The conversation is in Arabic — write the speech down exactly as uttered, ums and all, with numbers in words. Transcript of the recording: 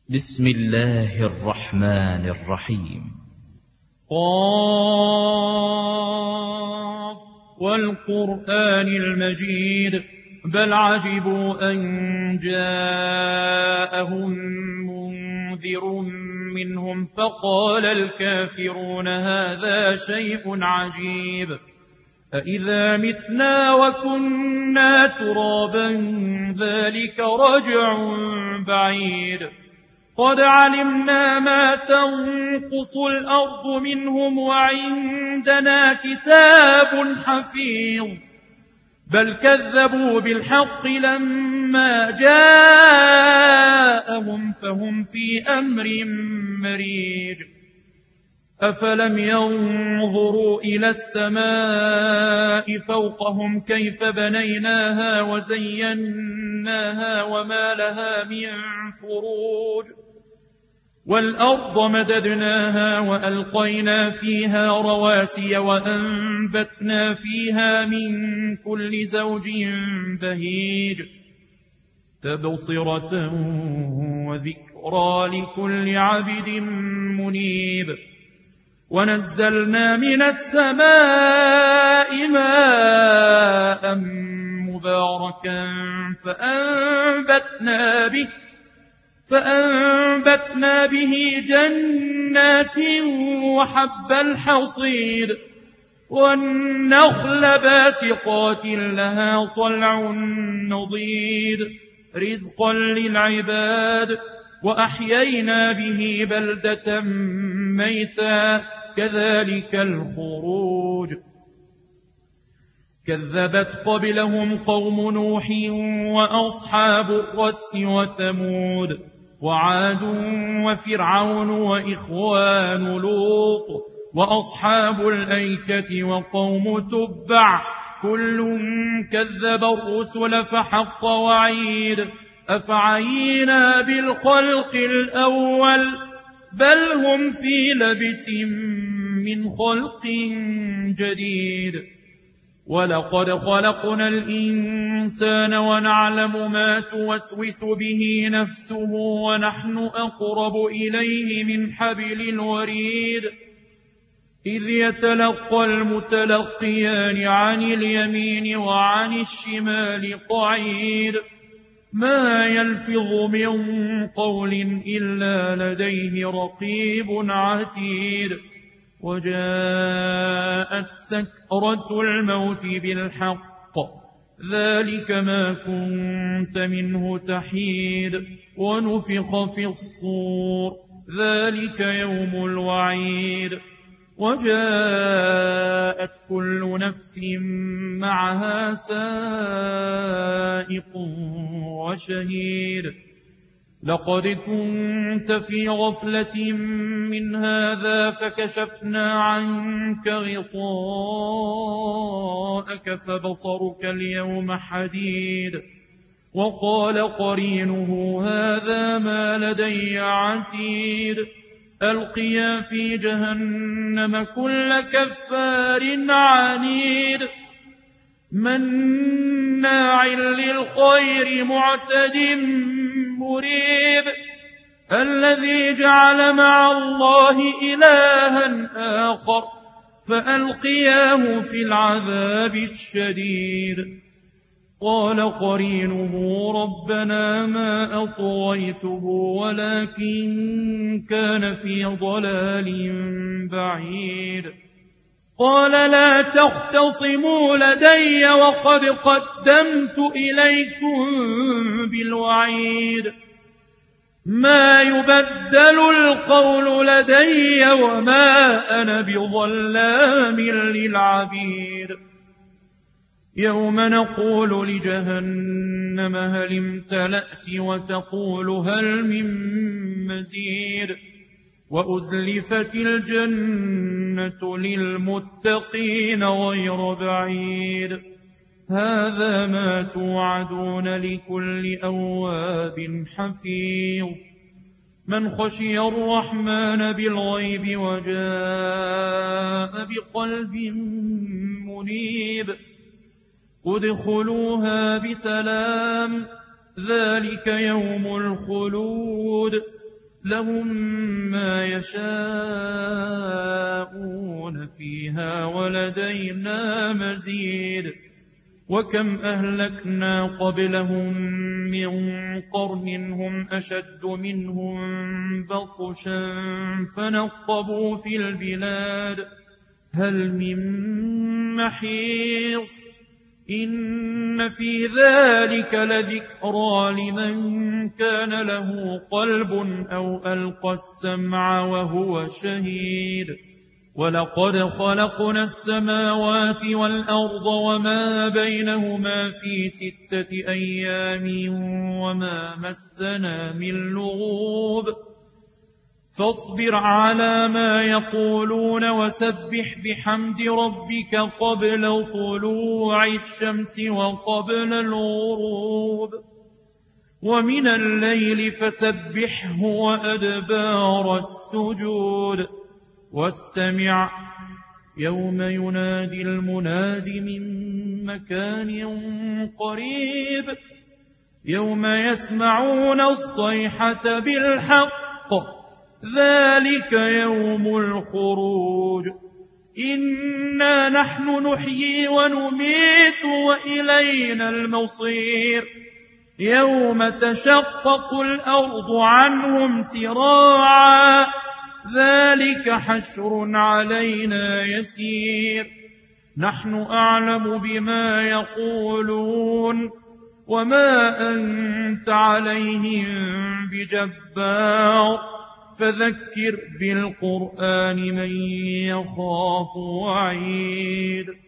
بسم الله الرحمن الرحيم. قاف والقرآن المجيد بل عجبوا أن جاءهم منذر منهم فقال الكافرون هذا شيء عجيب أإذا متنا وكنا ترابا ذلك رجع بعيد قد علمنا ما تنقص الأرض منهم وعندنا كتاب حفيظ بل كذبوا بالحق لما جاءهم فهم في أمر مريج أفلم ينظروا إلى السماء فوقهم كيف بنيناها وزيناها وما لها من فروج والأرض مددناها وألقينا فيها رواسي وأنبتنا فيها من كل زوج بهيج تبصرة وذكرى لكل عبد منيب ونزلنا من السماء ماء مباركا فأنبتنا به فأنبتنا به جنات وحب الحصيد والنخل باسقات لها طلع نضيد رزقا للعباد وأحيينا به بلدة ميتا كذلك الخروج كذبت قبلهم قوم نوح وأصحاب الرس وثمود وعاد وفرعون وإخوان لوط وأصحاب الأيكة وقوم تبع كل كذب الرسل فحق وعيد أفعينا بالخلق الأول بل هم في لبس من خلق جديد ولقد خلقنا الإنسان ونعلم ما توسوس به نفسه ونحن أقرب إليه من حبل الوريد إذ يتلقى المتلقيان عن اليمين وعن الشمال قعيد ما يلفظ من قول إلا لديه رقيب عتيد وجاءت سكرة الموت بالحق ذلك ما كنت منه تحيد ونفخ في الصور ذلك يوم الوعيد وجاءت كل نفس معها سائق وشهيد لقد كنت في غفلة من هذا فكشفنا عنك غطاءك فبصرك اليوم حديد وقال قرينه هذا ما لدي عتيد ألقيا في جهنم كل كفار عنيد مناع للخير معتد مريب الذي جعل مع الله إلها آخر فألقياه في العذاب الشديد قال قرينه ربنا ما أطغيته ولكن كان في ضلال بعيد قال لا تختصموا لدي وقد قدمت إليكم بالوعيد ما يبدل القول لدي وما أنا بظلام للعبيد يوم نقول لجهنم هل امتلأت وتقول هل من مزيد وأزلفت الجنة للمتقين غير بعيد هذا ما توعدون لكل أواب حفيظ من خشي الرحمن بالغيب وجاء بقلب منيب ادخلوها بسلام ذلك يوم الخلود لهم ما يشاءون فيها ولدينا مزيد وكم أهلكنا قبلهم من قرن هم أشد منهم بطشا فنقبوا في البلاد هل من محيص إن في ذلك لذكرى لمن كان له قلب أو ألقى السمع وهو شهيد ولقد خلقنا السماوات والأرض وما بينهما في ستة أيام وما مسنا من لغوب فاصبر على ما يقولون وسبح بحمد ربك قبل طلوع الشمس وقبل الغروب ومن الليل فسبحه وأدبار السجود واستمع يوم ينادي المناد من مكان قريب يوم يسمعون الصيحة بالحق ذلك يوم الخروج إنا نحن نحيي ونميت وإلينا المصير يوم تشقق الأرض عنهم سراعا ذلك حشر علينا يسير نحن أعلم بما يقولون وما أنت عليهم بجبار فذكر بالقرآن من يخاف وعيد